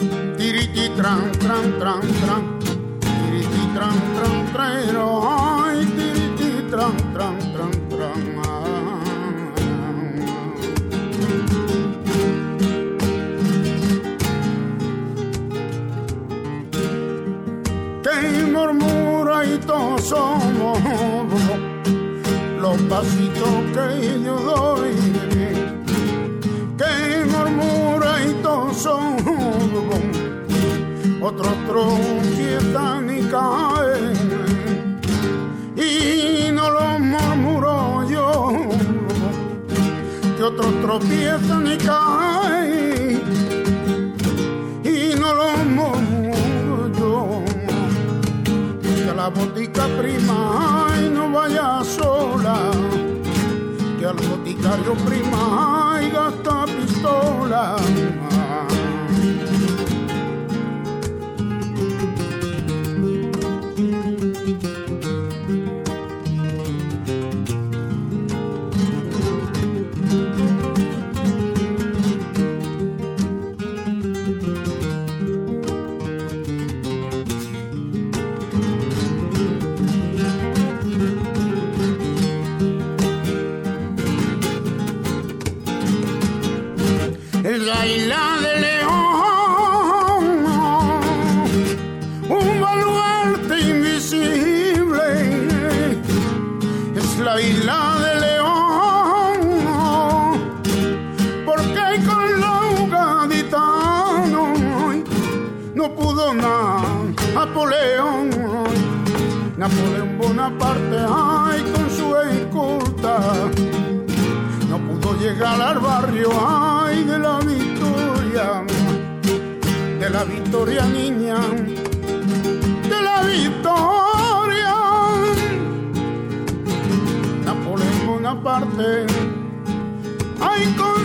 tiriti tran tran tran tran, tiriti tran tran traero, ay tiriti tran tran tran tran. Que murmura y todos somos los pasitos que yo doy, que murmura y todos somos, otros tropiezan y caen, y no lo murmuro yo, que otros tropiezan y caen, y no lo murmuro yo, que a la botica prima y no vaya sola, que al boticario prima y gasta pistola. La isla de León, un baluarte invisible, es la isla de León, porque con los gaditanos no pudo nada Napoleón Bonaparte, ay, con su escolta no pudo llegar al barrio, ay, de la Victoria niña, de la Victoria. Napoleón Bonaparte, ay, con